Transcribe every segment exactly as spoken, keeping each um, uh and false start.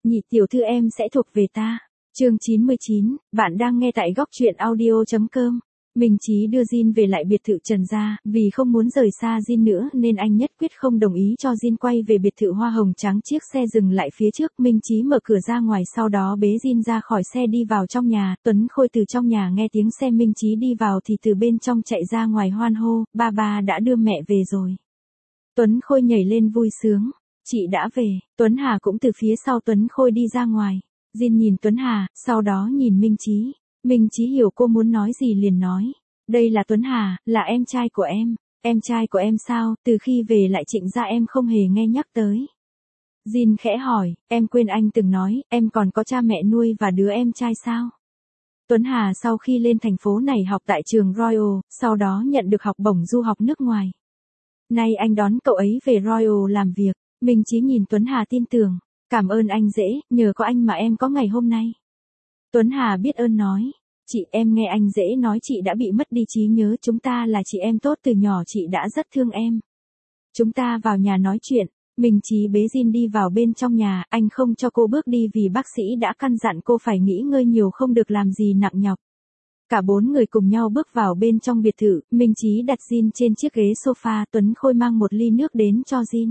nhị tiểu thư em sẽ thuộc về ta. Chương chín mươi chín, bạn đang nghe tại góc truyện audio chấm com. Minh Chí đưa Jin về lại biệt thự Trần gia, vì không muốn rời xa Jin nữa nên anh nhất quyết không đồng ý cho Jin quay về biệt thự hoa hồng trắng. Chiếc xe dừng lại phía trước, Minh Chí mở cửa ra ngoài, sau đó bế Jin ra khỏi xe đi vào trong nhà. Tuấn Khôi từ trong nhà nghe tiếng xe Minh Chí đi vào thì từ bên trong chạy ra ngoài hoan hô, ba ba đã đưa mẹ về rồi. Tuấn Khôi nhảy lên vui sướng, chị đã về. Tuấn Hà cũng từ phía sau Tuấn Khôi đi ra ngoài. Jin nhìn Tuấn Hà, sau đó nhìn Minh Chí. Minh Chí hiểu cô muốn nói gì liền nói. Đây là Tuấn Hà, là em trai của em. Em trai của em sao, từ khi về lại Trịnh gia em không hề nghe nhắc tới. Jin khẽ hỏi, em quên anh từng nói, em còn có cha mẹ nuôi và đứa em trai sao? Tuấn Hà sau khi lên thành phố này học tại trường Royal, sau đó nhận được học bổng du học nước ngoài. Nay anh đón cậu ấy về Royal làm việc. Minh Chí nhìn Tuấn Hà tin tưởng. Cảm ơn anh dễ, nhờ có anh mà em có ngày hôm nay. Tuấn Hà biết ơn nói. Chị, em nghe anh dễ nói chị đã bị mất đi trí nhớ, chúng ta là chị em tốt từ nhỏ, chị đã rất thương em. Chúng ta vào nhà nói chuyện. Minh Chí bế Jin đi vào bên trong nhà, anh không cho cô bước đi vì bác sĩ đã căn dặn cô phải nghỉ ngơi nhiều, không được làm gì nặng nhọc. Cả bốn người cùng nhau bước vào bên trong biệt thự, Minh Chí đặt Jin trên chiếc ghế sofa, Tuấn Khôi mang một ly nước đến cho Jin.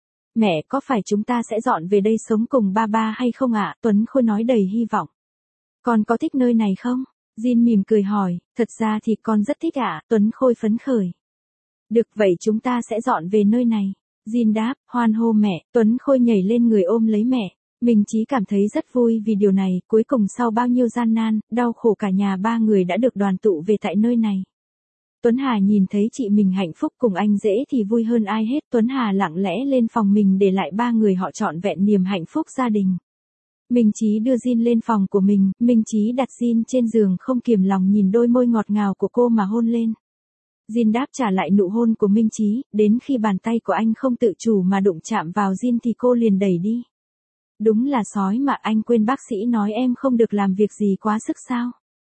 Mẹ, có phải chúng ta sẽ dọn về đây sống cùng ba ba hay không ạ? Tuấn Khôi nói đầy hy vọng. Con có thích nơi này không? Jin mỉm cười hỏi, thật ra thì con rất thích ạ. Tuấn Khôi phấn khởi. Được, vậy chúng ta sẽ dọn về nơi này. Jin đáp, hoan hô mẹ. Tuấn Khôi nhảy lên người ôm lấy mẹ. Minh Chí cảm thấy rất vui vì điều này, cuối cùng sau bao nhiêu gian nan, đau khổ, cả nhà ba người đã được đoàn tụ về tại nơi này. Tuấn Hà nhìn thấy chị mình hạnh phúc cùng anh dễ thì vui hơn ai hết. Tuấn Hà lặng lẽ lên phòng mình để lại ba người họ trọn vẹn niềm hạnh phúc gia đình. Minh Chí đưa Jin lên phòng của mình, Minh Chí đặt Jin trên giường, không kiềm lòng nhìn đôi môi ngọt ngào của cô mà hôn lên. Jin đáp trả lại nụ hôn của Minh Chí, đến khi bàn tay của anh không tự chủ mà đụng chạm vào Jin thì cô liền đẩy đi. Đúng là sói mà, anh quên bác sĩ nói em không được làm việc gì quá sức sao?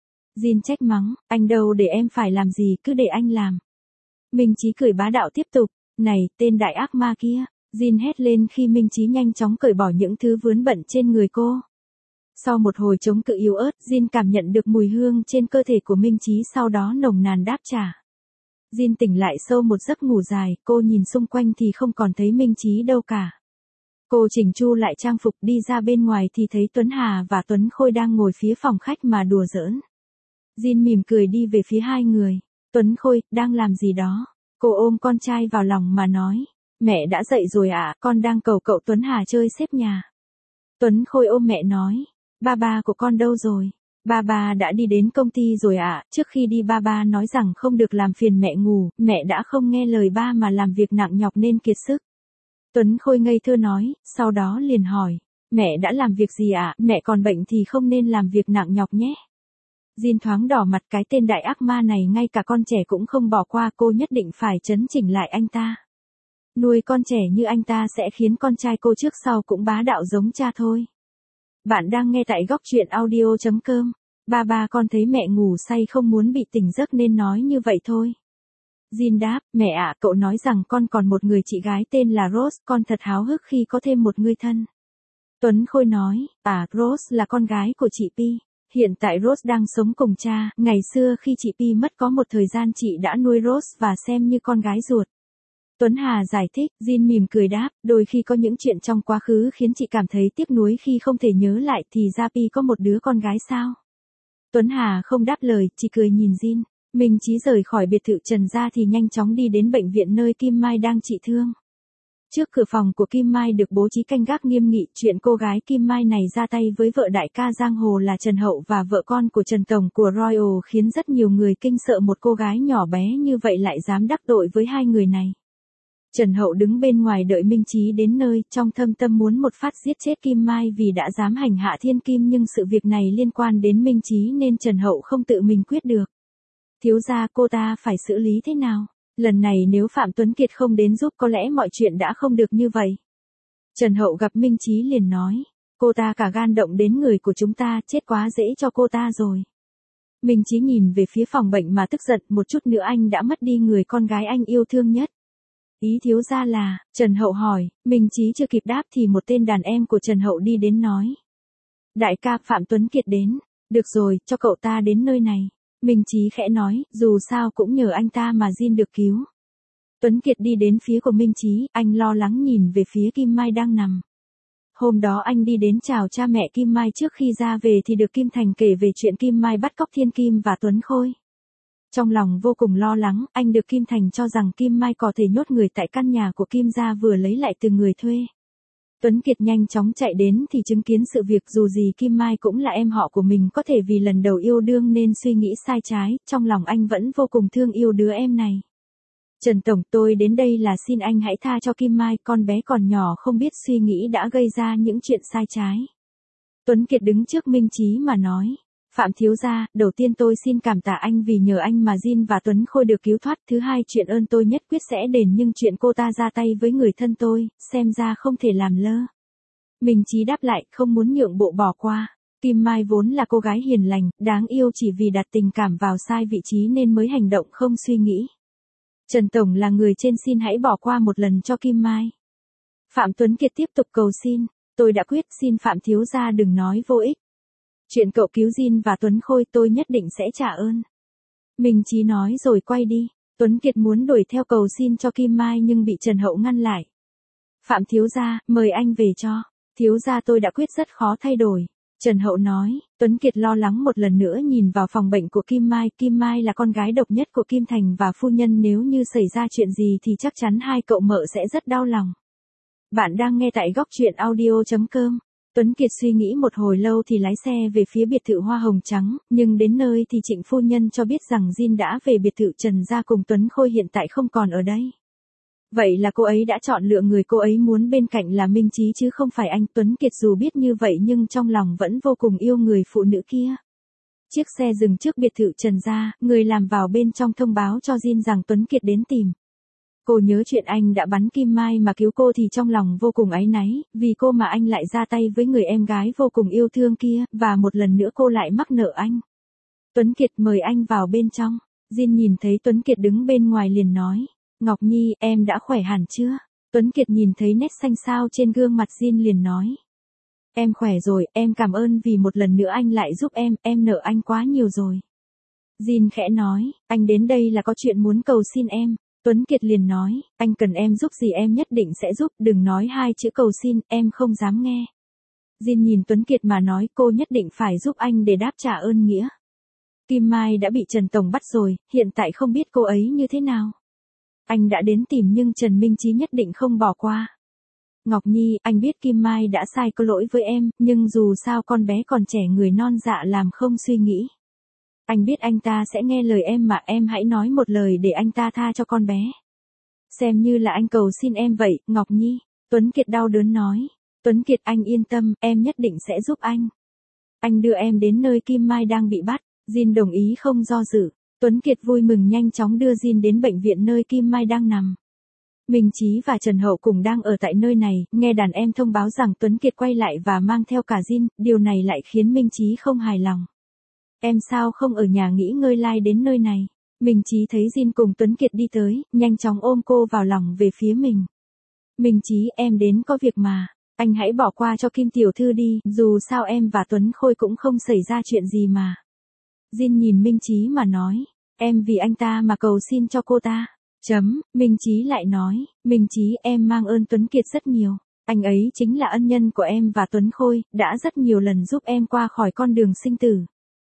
Jin trách mắng, anh đâu để em phải làm gì, cứ để anh làm. Minh Chí cười bá đạo tiếp tục, này, tên đại ác ma kia. Jin hét lên khi Minh Chí nhanh chóng cởi bỏ những thứ vướng bận trên người cô. Sau một hồi chống cự yếu ớt, Jin cảm nhận được mùi hương trên cơ thể của Minh Chí, sau đó nồng nàn đáp trả. Jin tỉnh lại sâu một giấc ngủ dài, cô nhìn xung quanh thì không còn thấy Minh Chí đâu cả. Cô chỉnh chu lại trang phục đi ra bên ngoài thì thấy Tuấn Hà và Tuấn Khôi đang ngồi phía phòng khách mà đùa giỡn. Jin mỉm cười đi về phía hai người. Tuấn Khôi, đang làm gì đó? Cô ôm con trai vào lòng mà nói. Mẹ đã dậy rồi ạ, à, con đang cầu cậu Tuấn Hà chơi xếp nhà. Tuấn Khôi ôm mẹ nói. Ba ba của con đâu rồi? Ba ba đã đi đến công ty rồi ạ, à, trước khi đi ba ba nói rằng không được làm phiền mẹ ngủ, mẹ đã không nghe lời ba mà làm việc nặng nhọc nên kiệt sức. Tuấn Khôi ngây thơ nói, sau đó liền hỏi. Mẹ đã làm việc gì ạ? À? Mẹ còn bệnh thì không nên làm việc nặng nhọc nhé. Jin thoáng đỏ mặt, cái tên đại ác ma này ngay cả con trẻ cũng không bỏ qua, cô nhất định phải trấn chỉnh lại anh ta. Nuôi con trẻ như anh ta sẽ khiến con trai cô trước sau cũng bá đạo giống cha thôi. Bạn đang nghe tại góc truyện audio chấm com. Ba ba con thấy mẹ ngủ say không muốn bị tỉnh giấc nên nói như vậy thôi. Jin đáp, mẹ ạ, cậu nói rằng con còn một người chị gái tên là Rose, con thật háo hức khi có thêm một người thân. Tuấn Khôi nói, à, Rose là con gái của chị Pi. Hiện tại Rose đang sống cùng cha, ngày xưa khi chị Pi mất có một thời gian chị đã nuôi Rose và xem như con gái ruột. Tuấn Hà giải thích, Jin mỉm cười đáp, đôi khi có những chuyện trong quá khứ khiến chị cảm thấy tiếc nuối khi không thể nhớ lại, thì ra Pi có một đứa con gái sao? Tuấn Hà không đáp lời, chỉ cười nhìn Jin. Minh Chí rời khỏi biệt thự Trần gia thì nhanh chóng đi đến bệnh viện nơi Kim Mai đang trị thương. Trước cửa phòng của Kim Mai được bố trí canh gác nghiêm nghị, chuyện cô gái Kim Mai này ra tay với vợ đại ca giang hồ là Trần Hậu và vợ con của Trần Tổng của Royal khiến rất nhiều người kinh sợ, một cô gái nhỏ bé như vậy lại dám đắc tội với hai người này. Trần Hậu đứng bên ngoài đợi Minh Chí đến nơi, trong thâm tâm muốn một phát giết chết Kim Mai vì đã dám hành hạ thiên kim, nhưng sự việc này liên quan đến Minh Chí nên Trần Hậu không tự mình quyết được. Thiếu gia, cô ta phải xử lý thế nào? Lần này nếu Phạm Tuấn Kiệt không đến giúp có lẽ mọi chuyện đã không được như vậy. Trần Hậu gặp Minh Chí liền nói, cô ta cả gan động đến người của chúng ta, chết quá dễ cho cô ta rồi. Minh Chí nhìn về phía phòng bệnh mà tức giận, một chút nữa anh đã mất đi người con gái anh yêu thương nhất. Ý thiếu gia là, Trần Hậu hỏi, Minh Chí chưa kịp đáp thì một tên đàn em của Trần Hậu đi đến nói. Đại ca, Phạm Tuấn Kiệt đến. Được rồi, cho cậu ta đến nơi này. Minh Chí khẽ nói, dù sao cũng nhờ anh ta mà Jin được cứu. Tuấn Kiệt đi đến phía của Minh Chí, anh lo lắng nhìn về phía Kim Mai đang nằm. Hôm đó anh đi đến chào cha mẹ Kim Mai trước khi ra về thì được Kim Thành kể về chuyện Kim Mai bắt cóc Thiên Kim và Tuấn Khôi. Trong lòng vô cùng lo lắng, anh được Kim Thành cho rằng Kim Mai có thể nhốt người tại căn nhà của Kim gia vừa lấy lại từ người thuê. Tuấn Kiệt nhanh chóng chạy đến thì chứng kiến sự việc, dù gì Kim Mai cũng là em họ của mình, có thể vì lần đầu yêu đương nên suy nghĩ sai trái, trong lòng anh vẫn vô cùng thương yêu đứa em này. Trần Tổng, tôi đến đây là xin anh hãy tha cho Kim Mai, con bé còn nhỏ không biết suy nghĩ đã gây ra những chuyện sai trái. Tuấn Kiệt đứng trước Minh Chí mà nói. Phạm thiếu gia, đầu tiên tôi xin cảm tạ anh vì nhờ anh mà Jin và Tuấn Khôi được cứu thoát. Thứ hai, chuyện ơn tôi nhất quyết sẽ đền, nhưng chuyện cô ta ra tay với người thân tôi, xem ra không thể làm lơ. Minh Chí đáp lại, không muốn nhượng bộ bỏ qua. Kim Mai vốn là cô gái hiền lành, đáng yêu, chỉ vì đặt tình cảm vào sai vị trí nên mới hành động không suy nghĩ. Trần Tổng là người trên, xin hãy bỏ qua một lần cho Kim Mai. Phạm Tuấn Kiệt tiếp tục cầu xin, tôi đã quyết, xin Phạm thiếu gia đừng nói vô ích. Chuyện cậu cứu Jin và Tuấn Khôi tôi nhất định sẽ trả ơn. Minh Chí nói rồi quay đi. Tuấn Kiệt muốn đuổi theo cầu xin cho Kim Mai nhưng bị Trần Hậu ngăn lại. Phạm thiếu gia, mời anh về cho. Thiếu gia, tôi đã quyết rất khó thay đổi. Trần Hậu nói. Tuấn Kiệt lo lắng một lần nữa nhìn vào phòng bệnh của Kim Mai. Kim Mai là con gái độc nhất của Kim Thành và phu nhân, nếu như xảy ra chuyện gì thì chắc chắn hai cậu mợ sẽ rất đau lòng. Bạn đang nghe tại góc truyện audio chấm com. Tuấn Kiệt suy nghĩ một hồi lâu thì lái xe về phía biệt thự hoa hồng trắng, nhưng đến nơi thì Trịnh phu nhân cho biết rằng Jin đã về biệt thự Trần gia cùng Tuấn Khôi hiện tại không còn ở đây. Vậy là cô ấy đã chọn lựa người cô ấy muốn bên cạnh là Minh Chí chứ không phải anh. Tuấn Kiệt dù biết như vậy nhưng trong lòng vẫn vô cùng yêu người phụ nữ kia. Chiếc xe dừng trước biệt thự Trần gia, người làm vào bên trong thông báo cho Jin rằng Tuấn Kiệt đến tìm. Cô nhớ chuyện anh đã bắn Kim Mai mà cứu cô thì trong lòng vô cùng áy náy, vì cô mà anh lại ra tay với người em gái vô cùng yêu thương kia, và một lần nữa cô lại mắc nợ anh. Tuấn Kiệt, mời anh vào bên trong. Jin nhìn thấy Tuấn Kiệt đứng bên ngoài liền nói, Ngọc Nhi, em đã khỏe hẳn chưa? Tuấn Kiệt nhìn thấy nét xanh xao trên gương mặt Jin liền nói, em khỏe rồi, em cảm ơn vì một lần nữa anh lại giúp em, em nợ anh quá nhiều rồi. Jin khẽ nói, anh đến đây là có chuyện muốn cầu xin em. Tuấn Kiệt liền nói, anh cần em giúp gì em nhất định sẽ giúp, đừng nói hai chữ cầu xin, em không dám nghe. Jin nhìn Tuấn Kiệt mà nói, cô nhất định phải giúp anh để đáp trả ơn nghĩa. Kim Mai đã bị Trần Tổng bắt rồi, hiện tại không biết cô ấy như thế nào. Anh đã đến tìm nhưng Trần Minh Chí nhất định không bỏ qua. Ngọc Nhi, anh biết Kim Mai đã sai có lỗi với em, nhưng dù sao con bé còn trẻ, người non dạ làm không suy nghĩ. Anh biết anh ta sẽ nghe lời em mà, em hãy nói một lời để anh ta tha cho con bé. Xem như là anh cầu xin em vậy, Ngọc Nhi. Tuấn Kiệt đau đớn nói. Tuấn Kiệt, anh yên tâm, em nhất định sẽ giúp anh. Anh đưa em đến nơi Kim Mai đang bị bắt. Jin đồng ý không do dự. Tuấn Kiệt vui mừng nhanh chóng đưa Jin đến bệnh viện nơi Kim Mai đang nằm. Minh Chí và Trần Hậu cùng đang ở tại nơi này, nghe đàn em thông báo rằng Tuấn Kiệt quay lại và mang theo cả Jin, điều này lại khiến Minh Chí không hài lòng. Em sao không ở nhà nghỉ ngơi lai đến nơi này? Minh Chí thấy Jin cùng Tuấn Kiệt đi tới, nhanh chóng ôm cô vào lòng về phía mình. Minh Chí, em đến có việc mà. Anh hãy bỏ qua cho Kim tiểu thư đi, dù sao em và Tuấn Khôi cũng không xảy ra chuyện gì mà. Jin nhìn Minh Chí mà nói, em vì anh ta mà cầu xin cho cô ta. Chấm, Minh Chí lại nói, Minh Chí, em mang ơn Tuấn Kiệt rất nhiều. Anh ấy chính là ân nhân của em và Tuấn Khôi, đã rất nhiều lần giúp em qua khỏi con đường sinh tử.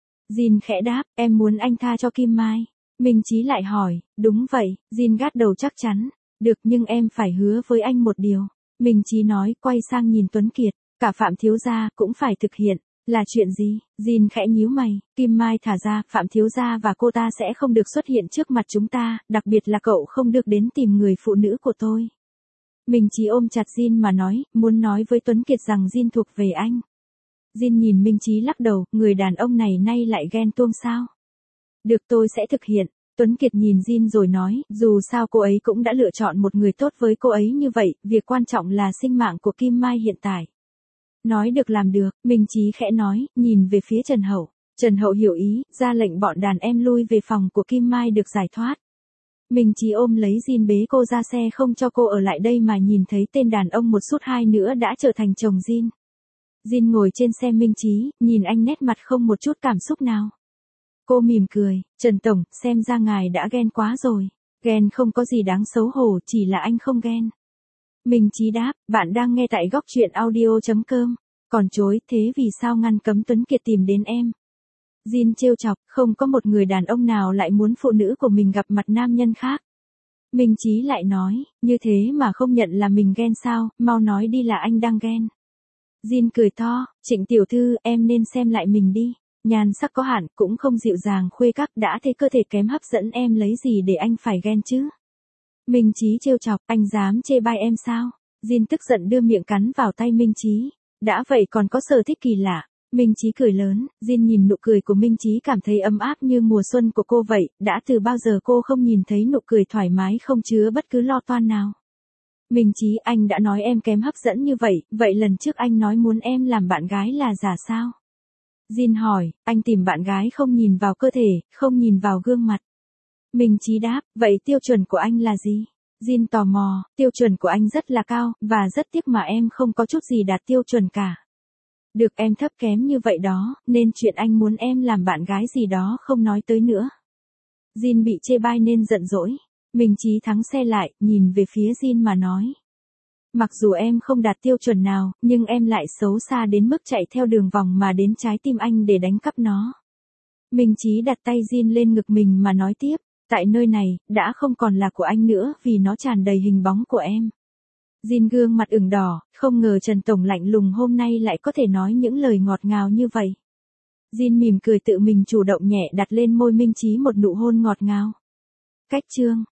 Jin khẽ đáp, em muốn anh tha cho Kim Mai. Minh Chí lại hỏi, đúng vậy. Jin gật đầu chắc chắn. Được, nhưng em phải hứa với anh một điều. Minh Chí nói, quay sang nhìn Tuấn Kiệt, cả Phạm thiếu gia cũng phải thực hiện. Là chuyện gì? Jin khẽ nhíu mày, Kim Mai thả ra, Phạm thiếu gia và cô ta sẽ không được xuất hiện trước mặt chúng ta, đặc biệt là cậu không được đến tìm người phụ nữ của tôi. Minh Chí ôm chặt Jin mà nói, muốn nói với Tuấn Kiệt rằng Jin thuộc về anh. Jin nhìn Minh Chí lắc đầu, người đàn ông này nay lại ghen tuông sao? Được, tôi sẽ thực hiện. Tuấn Kiệt nhìn Jin rồi nói, dù sao cô ấy cũng đã lựa chọn một người tốt với cô ấy như vậy, việc quan trọng là sinh mạng của Kim Mai hiện tại. Nói được làm được, Minh Chí khẽ nói, nhìn về phía Trần Hậu. Trần Hậu hiểu ý, ra lệnh bọn đàn em lui về phòng của Kim Mai được giải thoát. Minh Chí ôm lấy Jin bế cô ra xe không cho cô ở lại đây mà nhìn thấy tên đàn ông một sút hai nữa đã trở thành chồng Jin. Jin ngồi trên xe Minh Chí, nhìn anh nét mặt không một chút cảm xúc nào. Cô mỉm cười, Trần Tổng, xem ra ngài đã ghen quá rồi. Ghen không có gì đáng xấu hổ, chỉ là anh không ghen. Minh Chí đáp, bạn đang nghe tại góc truyện audio chấm com. Còn chối, thế vì sao ngăn cấm Tuấn Kiệt tìm đến em? Jin trêu chọc, không có một người đàn ông nào lại muốn phụ nữ của mình gặp mặt nam nhân khác. Minh Chí lại nói, như thế mà không nhận là mình ghen sao, mau nói đi là anh đang ghen. Jin cười to, Trịnh tiểu thư, em nên xem lại mình đi. Nhan sắc có hạn, cũng không dịu dàng khuê các, đã thế cơ thể kém hấp dẫn em lấy gì để anh phải ghen chứ? Minh Chí trêu chọc, anh dám chê bai em sao? Jin tức giận đưa miệng cắn vào tay Minh Chí. Đã vậy còn có sở thích kỳ lạ. Minh Chí cười lớn, Jin nhìn nụ cười của Minh Chí cảm thấy ấm áp như mùa xuân của cô vậy, đã từ bao giờ cô không nhìn thấy nụ cười thoải mái không chứa bất cứ lo toan nào. Minh Chí, anh đã nói em kém hấp dẫn như vậy, vậy lần trước anh nói muốn em làm bạn gái là giả sao? Jin hỏi, anh tìm bạn gái không nhìn vào cơ thể, không nhìn vào gương mặt. Minh Chí đáp, vậy tiêu chuẩn của anh là gì? Jin tò mò, tiêu chuẩn của anh rất là cao, và rất tiếc mà em không có chút gì đạt tiêu chuẩn cả. Được, em thấp kém như vậy đó, nên chuyện anh muốn em làm bạn gái gì đó không nói tới nữa. Jin bị chê bai nên giận dỗi. Minh Chí thắng xe lại, nhìn về phía Jin mà nói. Mặc dù em không đạt tiêu chuẩn nào, nhưng em lại xấu xa đến mức chạy theo đường vòng mà đến trái tim anh để đánh cắp nó. Minh Chí đặt tay Jin lên ngực mình mà nói tiếp, tại nơi này, đã không còn là của anh nữa vì nó tràn đầy hình bóng của em. Jin gương mặt ửng đỏ, không ngờ Trần Tổng lạnh lùng hôm nay lại có thể nói những lời ngọt ngào như vậy. Jin mỉm cười tự mình chủ động nhẹ đặt lên môi Minh Chí một nụ hôn ngọt ngào. Cách chương